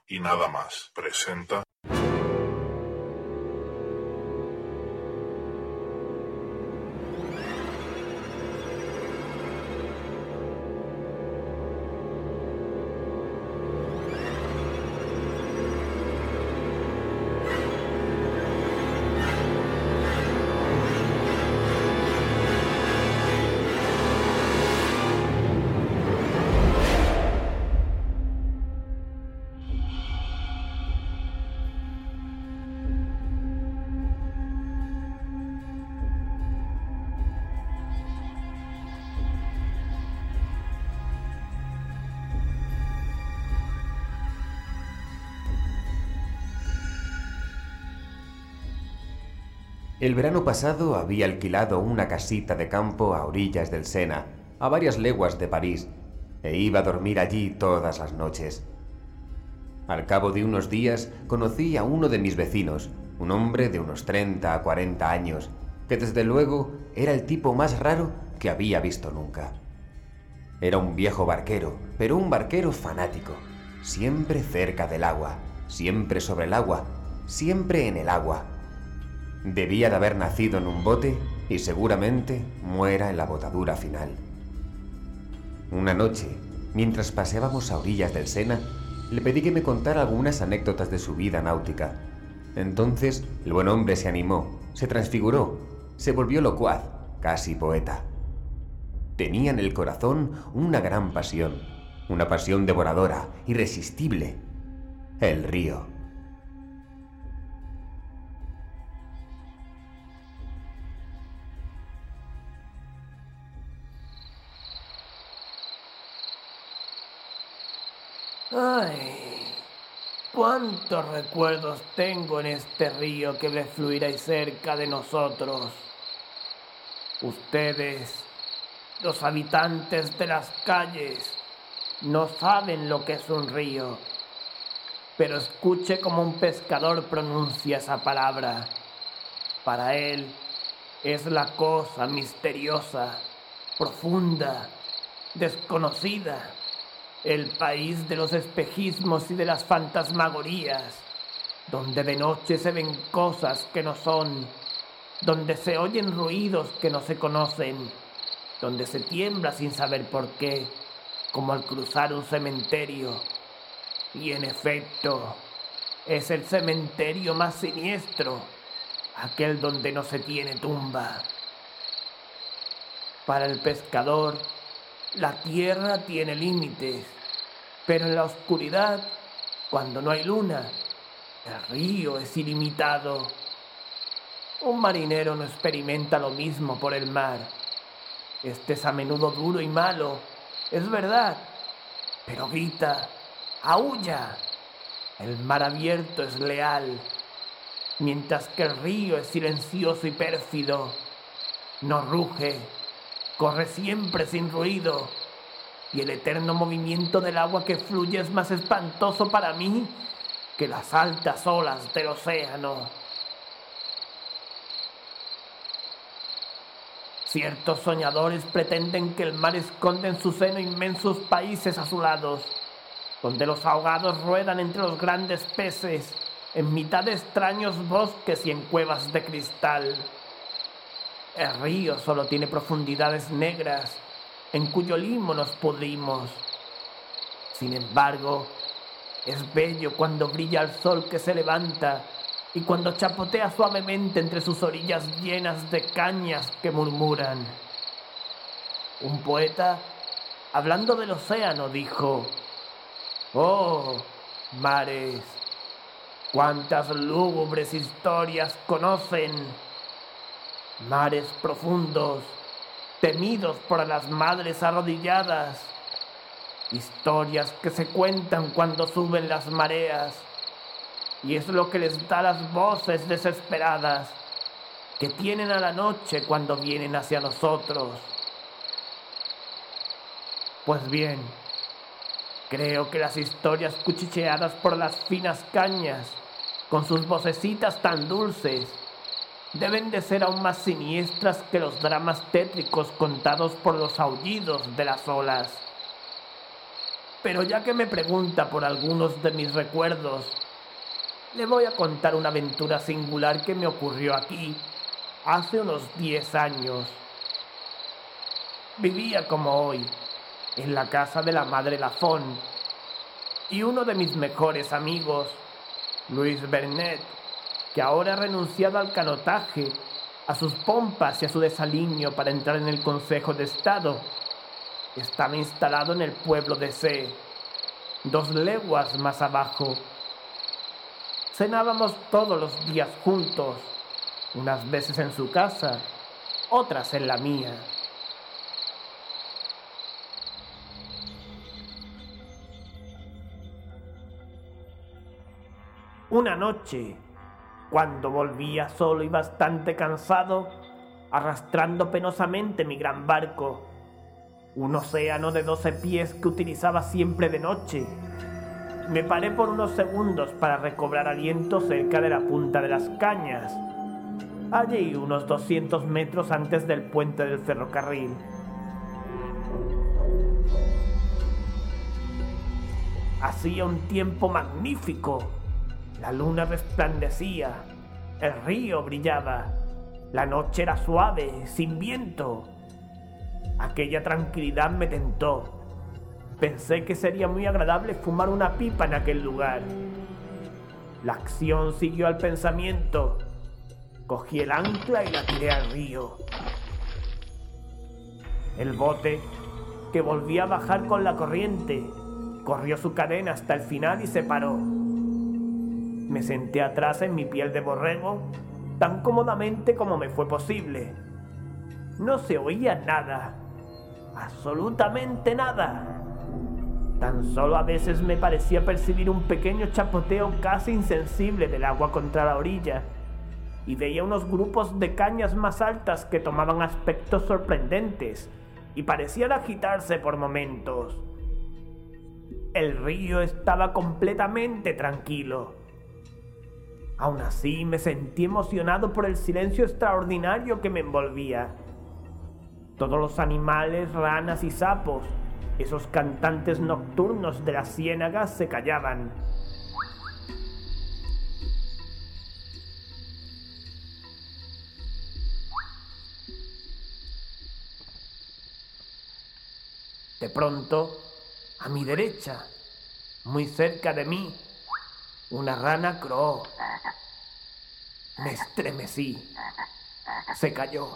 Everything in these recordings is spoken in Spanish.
y nada más. Presenta. El verano pasado había alquilado una casita de campo a orillas del Sena, a varias leguas de París, e iba a dormir allí todas las noches. Al cabo de unos días conocí a uno de mis vecinos, un hombre de unos 30 a 40 años, que desde luego era el tipo más raro que había visto nunca. Era un viejo barquero, pero un barquero fanático, siempre cerca del agua, siempre sobre el agua, siempre en el agua. Debía de haber nacido en un bote y seguramente muera en la botadura final. Una noche, mientras paseábamos a orillas del Sena, le pedí que me contara algunas anécdotas de su vida náutica. Entonces, el buen hombre se animó, se transfiguró, se volvió locuaz, casi poeta. Tenía en el corazón una gran pasión, una pasión devoradora, irresistible: el río. Ay, cuántos recuerdos tengo en este río que ve fluir ahí cerca de nosotros. Ustedes, los habitantes de las calles, no saben lo que es un río, pero escuche cómo un pescador pronuncia esa palabra. Para él es la cosa misteriosa, profunda, desconocida. El país de los espejismos y de las fantasmagorías, donde de noche se ven cosas que no son, donde se oyen ruidos que no se conocen, donde se tiembla sin saber por qué, como al cruzar un cementerio. Y en efecto, es el cementerio más siniestro, aquel donde no se tiene tumba. Para el pescador, la tierra tiene límites, pero en la oscuridad, cuando no hay luna, el río es ilimitado. Un marinero no experimenta lo mismo por el mar. Este es a menudo duro y malo, es verdad, pero grita, aúlla. El mar abierto es leal, mientras que el río es silencioso y pérfido. No ruge, corre siempre sin ruido, y el eterno movimiento del agua que fluye es más espantoso para mí que las altas olas del océano. Ciertos soñadores pretenden que el mar esconde en su seno inmensos países azulados, donde los ahogados ruedan entre los grandes peces, en mitad de extraños bosques y en cuevas de cristal. El río solo tiene profundidades negras, en cuyo limo nos pudrimos. Sin embargo, es bello cuando brilla el sol que se levanta y cuando chapotea suavemente entre sus orillas llenas de cañas que murmuran. Un poeta, hablando del océano, dijo: «Oh, mares, cuántas lúgubres historias conocen, mares profundos, temidos por las madres arrodilladas, historias que se cuentan cuando suben las mareas, y es lo que les da las voces desesperadas que tienen a la noche cuando vienen hacia nosotros». Pues bien, creo que las historias cuchicheadas por las finas cañas, con sus vocecitas tan dulces, deben de ser aún más siniestras que los dramas tétricos contados por los aullidos de las olas. Pero ya que me pregunta por algunos de mis recuerdos, le voy a contar una aventura singular que me ocurrió aquí hace unos 10 años. Vivía como hoy, en la casa de la madre Lafón, y uno de mis mejores amigos, Luis Bernet, que ahora ha renunciado al canotaje, a sus pompas y a su desaliño para entrar en el Consejo de Estado, estaba instalado en el pueblo de C, 2 leguas más abajo. Cenábamos todos los días juntos, unas veces en su casa, otras en la mía. Una noche, cuando volvía solo y bastante cansado, arrastrando penosamente mi gran barco, un océano de 12 pies que utilizaba siempre de noche, me paré por unos segundos para recobrar aliento cerca de la punta de las cañas, allí unos 200 metros antes del puente del ferrocarril. Hacía un tiempo magnífico. La luna resplandecía, el río brillaba, la noche era suave, sin viento. Aquella tranquilidad me tentó. Pensé que sería muy agradable fumar una pipa en aquel lugar. La acción siguió al pensamiento. Cogí el ancla y la tiré al río. El bote, que volvía a bajar con la corriente, corrió su cadena hasta el final y se paró. Me senté atrás en mi piel de borrego, tan cómodamente como me fue posible. No se oía nada, absolutamente nada. Tan solo a veces me parecía percibir un pequeño chapoteo casi insensible del agua contra la orilla, y veía unos grupos de cañas más altas que tomaban aspectos sorprendentes y parecían agitarse por momentos. El río estaba completamente tranquilo. Aún así me sentí emocionado por el silencio extraordinario que me envolvía. Todos los animales, ranas y sapos, esos cantantes nocturnos de las ciénagas, se callaban. De pronto, a mi derecha, muy cerca de mí, una rana croó. Me estremecí. Se cayó.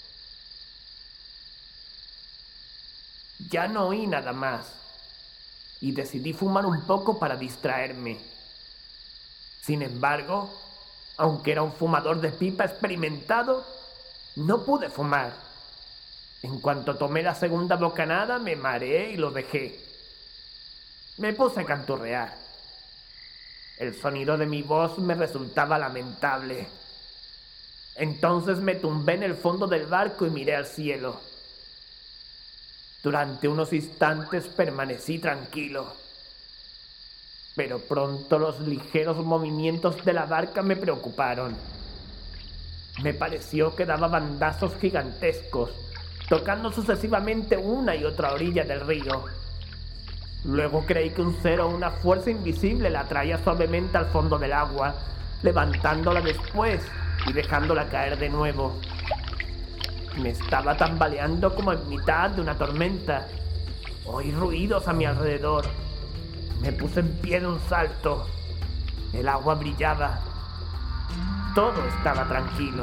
Ya no oí nada más y decidí fumar un poco para distraerme. Sin embargo, aunque era un fumador de pipa experimentado, no pude fumar. En cuanto tomé la segunda bocanada, me mareé y lo dejé. Me puse a canturrear. El sonido de mi voz me resultaba lamentable. Entonces me tumbé en el fondo del barco y miré al cielo. Durante unos instantes permanecí tranquilo. Pero pronto los ligeros movimientos de la barca me preocuparon. Me pareció que daba bandazos gigantescos, tocando sucesivamente una y otra orilla del río. Luego creí que un ser o una fuerza invisible la traía suavemente al fondo del agua, levantándola después y dejándola caer de nuevo. Me estaba tambaleando como en mitad de una tormenta. Oí ruidos a mi alrededor. Me puse en pie de un salto. El agua brillaba. Todo estaba tranquilo.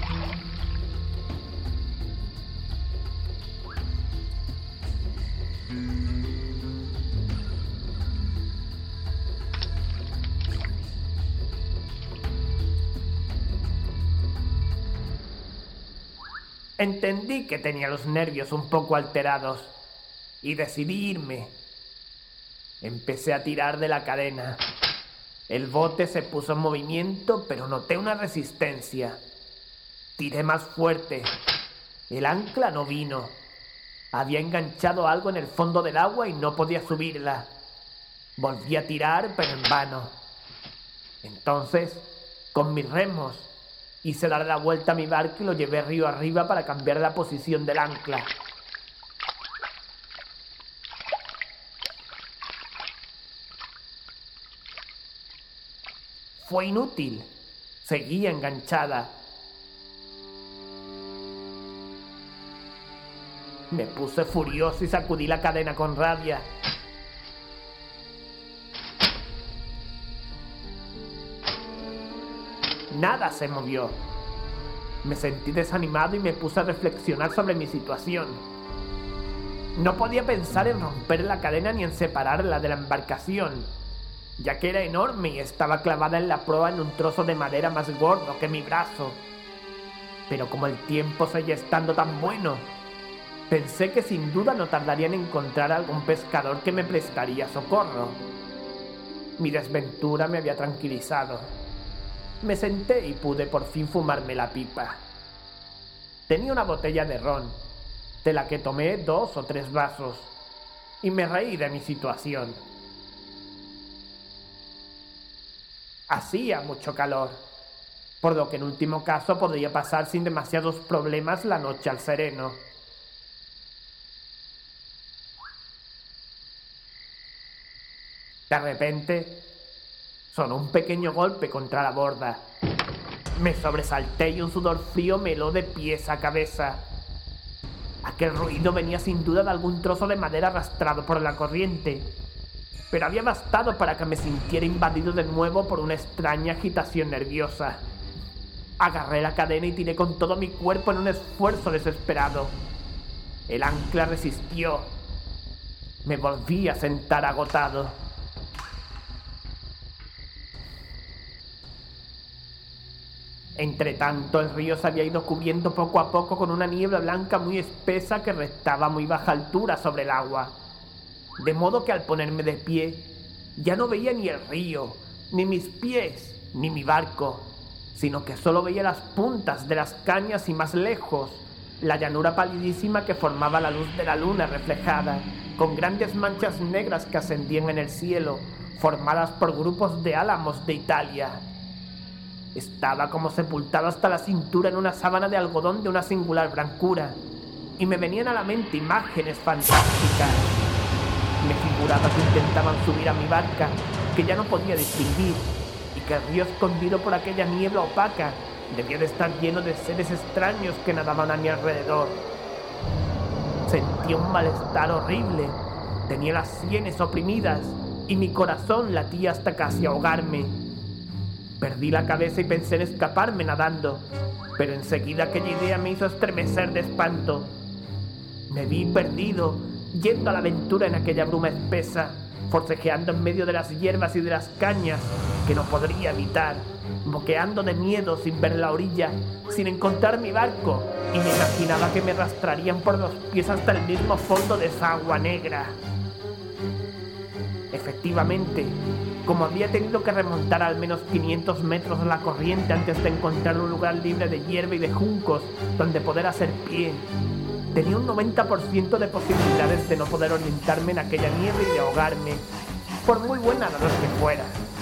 Entendí que tenía los nervios un poco alterados y decidí irme. Empecé a tirar de la cadena. El bote se puso en movimiento, pero noté una resistencia. Tiré más fuerte. El ancla no vino. Había enganchado algo en el fondo del agua y no podía subirla. Volví a tirar, pero en vano. Entonces, con mis remos, hice dar la vuelta a mi barco y lo llevé río arriba para cambiar la posición del ancla. Fue inútil. Seguía enganchada. Me puse furioso y sacudí la cadena con rabia. Nada se movió. Me sentí desanimado y me puse a reflexionar sobre mi situación. No podía pensar en romper la cadena ni en separarla de la embarcación, ya que era enorme y estaba clavada en la proa en un trozo de madera más gordo que mi brazo. Pero como el tiempo seguía estando tan bueno, pensé que sin duda no tardaría en encontrar algún pescador que me prestaría socorro. Mi desventura me había tranquilizado. Me senté y pude por fin fumarme la pipa. Tenía una botella de ron, de la que tomé 2 o 3 vasos, y me reí de mi situación. Hacía mucho calor, por lo que en último caso podría pasar sin demasiados problemas la noche al sereno. De repente, sonó un pequeño golpe contra la borda. Me sobresalté y un sudor frío me heló de pies a cabeza. Aquel ruido venía sin duda de algún trozo de madera arrastrado por la corriente, pero había bastado para que me sintiera invadido de nuevo por una extraña agitación nerviosa. Agarré la cadena y tiré con todo mi cuerpo en un esfuerzo desesperado. El ancla resistió. Me volví a sentar agotado. Entretanto, el río se había ido cubriendo poco a poco con una niebla blanca muy espesa que restaba a muy baja altura sobre el agua. De modo que al ponerme de pie, ya no veía ni el río, ni mis pies, ni mi barco, sino que solo veía las puntas de las cañas y más lejos, la llanura palidísima que formaba la luz de la luna reflejada, con grandes manchas negras que ascendían en el cielo, formadas por grupos de álamos de Italia. Estaba como sepultado hasta la cintura en una sábana de algodón de una singular blancura, y me venían a la mente imágenes fantásticas. Me figuraba que intentaban subir a mi barca, que ya no podía distinguir, y que el río escondido por aquella niebla opaca debía de estar lleno de seres extraños que nadaban a mi alrededor. Sentía un malestar horrible, tenía las sienes oprimidas, y mi corazón latía hasta casi ahogarme. Perdí la cabeza y pensé en escaparme nadando, pero enseguida aquella idea me hizo estremecer de espanto. Me vi perdido, yendo a la aventura en aquella bruma espesa, forcejeando en medio de las hierbas y de las cañas que no podría evitar, boqueando de miedo sin ver la orilla, sin encontrar mi barco, y me imaginaba que me arrastrarían por los pies hasta el mismo fondo de esa agua negra. Efectivamente, como había tenido que remontar al menos 500 metros la corriente antes de encontrar un lugar libre de hierba y de juncos donde poder hacer pie, tenía un 90% de posibilidades de no poder orientarme en aquella nieve y de ahogarme, por muy buena nadador que fuera.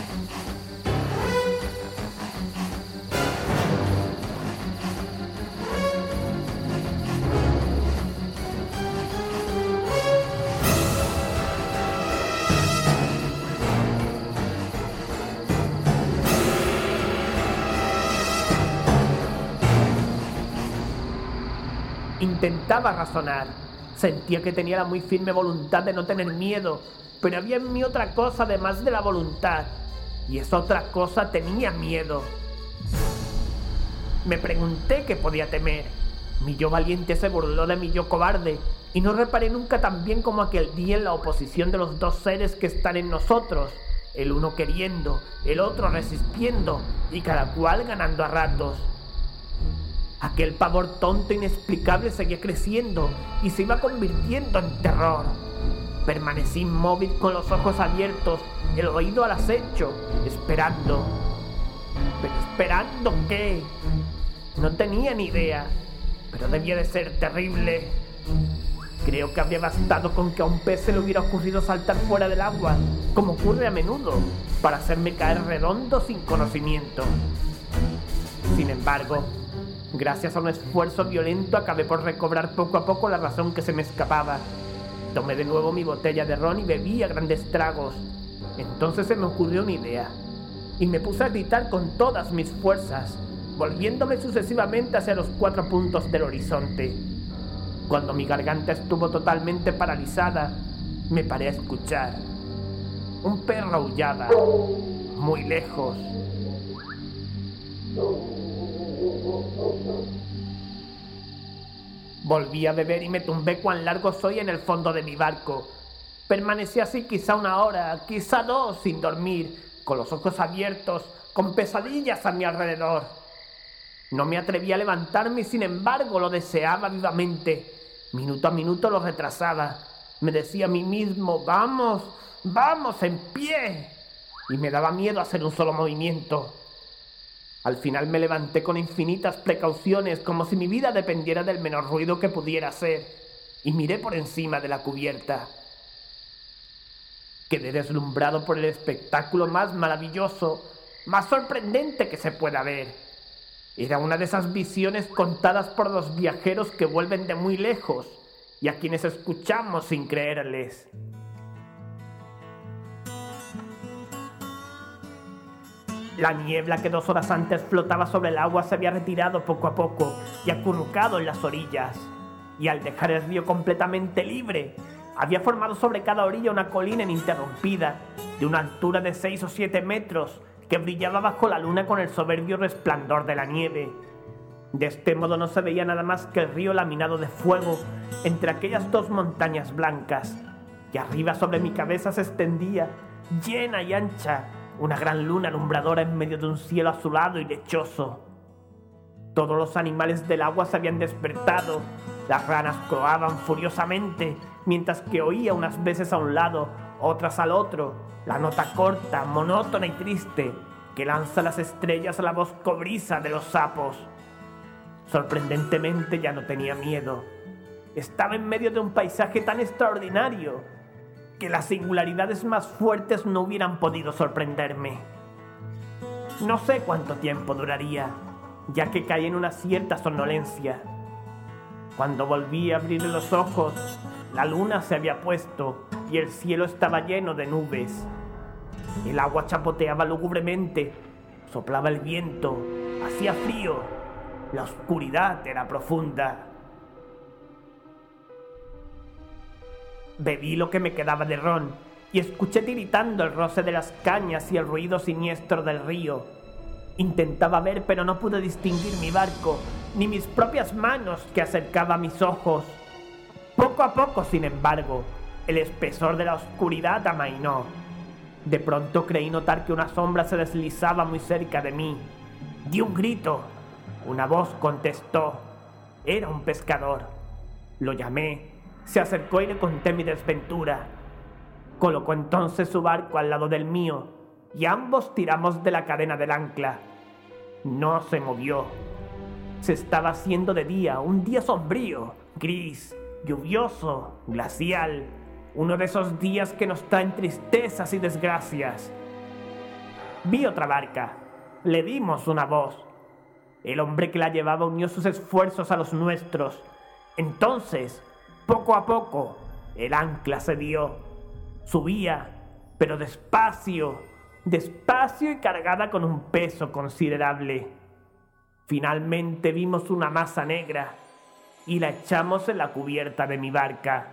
Intentaba razonar. Sentía que tenía la muy firme voluntad de no tener miedo, pero había en mí otra cosa además de la voluntad, y esa otra cosa tenía miedo. Me pregunté qué podía temer. Mi yo valiente se burló de mi yo cobarde, y no reparé nunca tan bien como aquel día en la oposición de los dos seres que están en nosotros, el uno queriendo, el otro resistiendo, y cada cual ganando a ratos. Aquel pavor tonto e inexplicable seguía creciendo y se iba convirtiendo en terror. Permanecí inmóvil con los ojos abiertos, el oído al acecho, esperando. ¿Pero esperando qué? No tenía ni idea, pero debía de ser terrible. Creo que habría bastado con que a un pez se le hubiera ocurrido saltar fuera del agua, como ocurre a menudo, para hacerme caer redondo sin conocimiento. Sin embargo, gracias a un esfuerzo violento acabé por recobrar poco a poco la razón que se me escapaba. Tomé de nuevo mi botella de ron y bebí a grandes tragos. Entonces se me ocurrió una idea. y me puse a gritar con todas mis fuerzas, volviéndome sucesivamente hacia los 4 puntos del horizonte. Cuando mi garganta estuvo totalmente paralizada, me paré a escuchar. Un perro aullaba, muy lejos. Volví a beber y me tumbé cuán largo soy en el fondo de mi barco. Permanecí así quizá 1 hora, quizá 2, sin dormir, con los ojos abiertos, con pesadillas a mi alrededor. No me atreví a levantarme y sin embargo lo deseaba vivamente. Minuto a minuto lo retrasaba. Me decía a mí mismo, vamos, vamos, en pie. Y me daba miedo hacer un solo movimiento. Al final me levanté con infinitas precauciones, como si mi vida dependiera del menor ruido que pudiera hacer, y miré por encima de la cubierta. Quedé deslumbrado por el espectáculo más maravilloso, más sorprendente que se pueda ver. Era una de esas visiones contadas por los viajeros que vuelven de muy lejos y a quienes escuchamos sin creerles. La niebla que 2 horas antes flotaba sobre el agua se había retirado poco a poco y acurrucado en las orillas, y al dejar el río completamente libre, había formado sobre cada orilla una colina ininterrumpida, de una altura de 6 o 7 metros, que brillaba bajo la luna con el soberbio resplandor de la nieve. De este modo no se veía nada más que el río laminado de fuego entre aquellas 2 montañas blancas, y arriba sobre mi cabeza se extendía, llena y ancha, una gran luna alumbradora en medio de un cielo azulado y lechoso. Todos los animales del agua se habían despertado. Las ranas croaban furiosamente, mientras que oía unas veces a un lado, otras al otro, la nota corta, monótona y triste que lanza las estrellas a la voz cobriza de los sapos. Sorprendentemente ya no tenía miedo. Estaba en medio de un paisaje tan extraordinario que las singularidades más fuertes no hubieran podido sorprenderme. No sé cuánto tiempo duraría, ya que caí en una cierta somnolencia. Cuando volví a abrir los ojos, la luna se había puesto y el cielo estaba lleno de nubes. El agua chapoteaba lúgubremente, soplaba el viento, hacía frío, la oscuridad era profunda. Bebí lo que me quedaba de ron y escuché tiritando el roce de las cañas y el ruido siniestro del río. Intentaba ver, pero no pude distinguir mi barco, ni mis propias manos que acercaba a mis ojos. Poco a poco, sin embargo, el espesor de la oscuridad amainó. De pronto creí notar que una sombra se deslizaba muy cerca de mí. Di un grito. Una voz contestó. Era un pescador. Lo llamé. Se acercó y le conté mi desventura. Colocó entonces su barco al lado del mío y ambos tiramos de la cadena del ancla. No se movió. Se estaba haciendo de día, un día sombrío, gris, lluvioso, glacial, uno de esos días que nos traen tristezas y desgracias. Vi otra barca. Le dimos una voz. El hombre que la llevaba unió sus esfuerzos a los nuestros. Entonces, poco a poco, el ancla cedió. Subía, pero despacio, despacio y cargada con un peso considerable. Finalmente vimos una masa negra y la echamos en la cubierta de mi barca.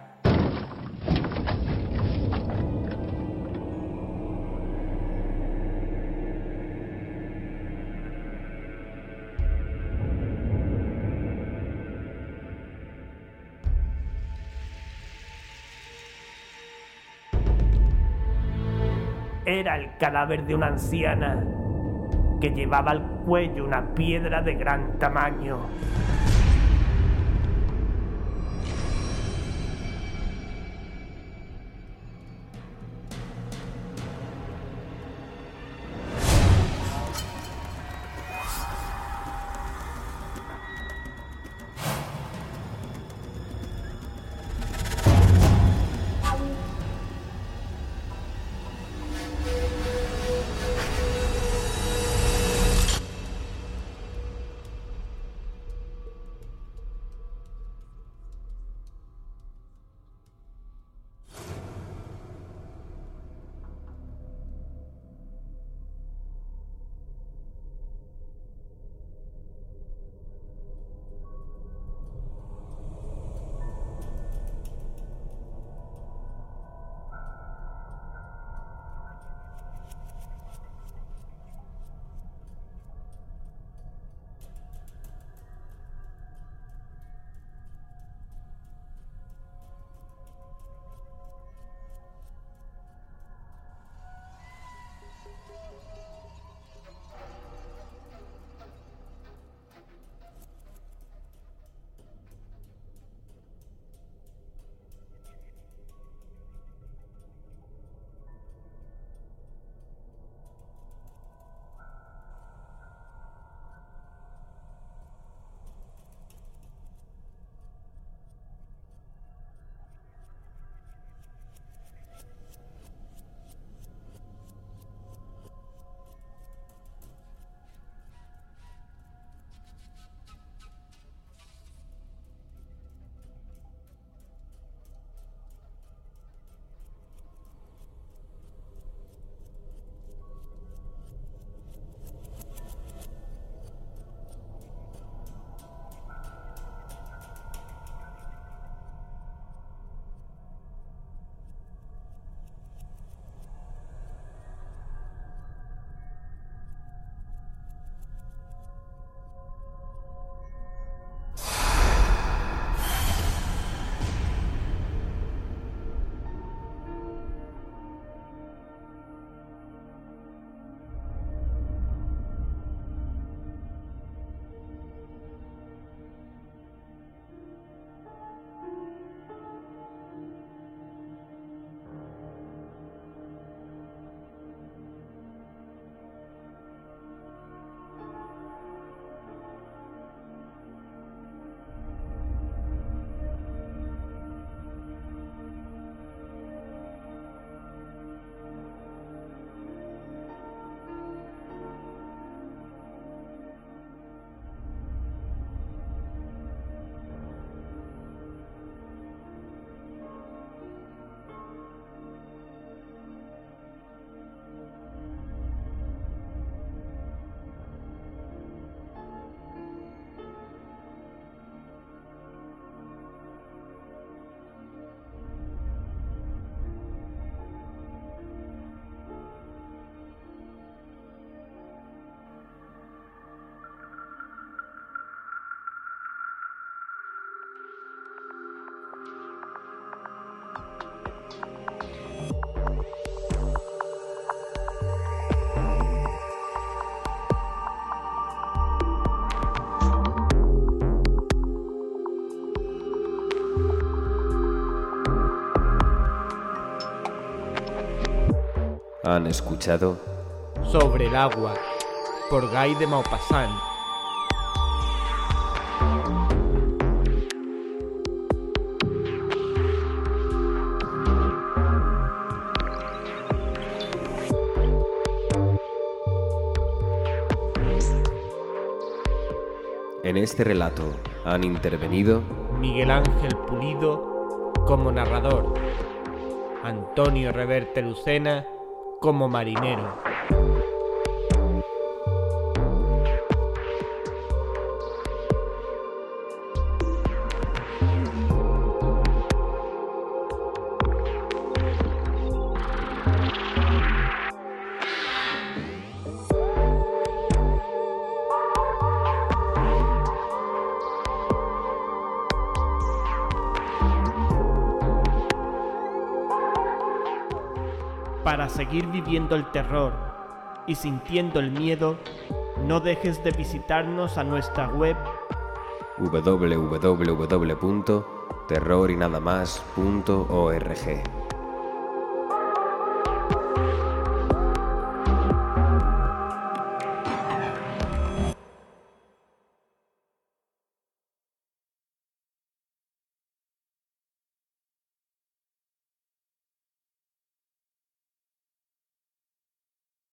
Era el cadáver de una anciana que llevaba al cuello una piedra de gran tamaño. Han escuchado Sobre el agua, por Guy de Maupassant. En este relato han intervenido Miguel Ángel Pulido como narrador, Antonio Reverte Lucena como marinero. Para seguir viviendo el terror y sintiendo el miedo, no dejes de visitarnos a nuestra web www.terrorinadamas.org.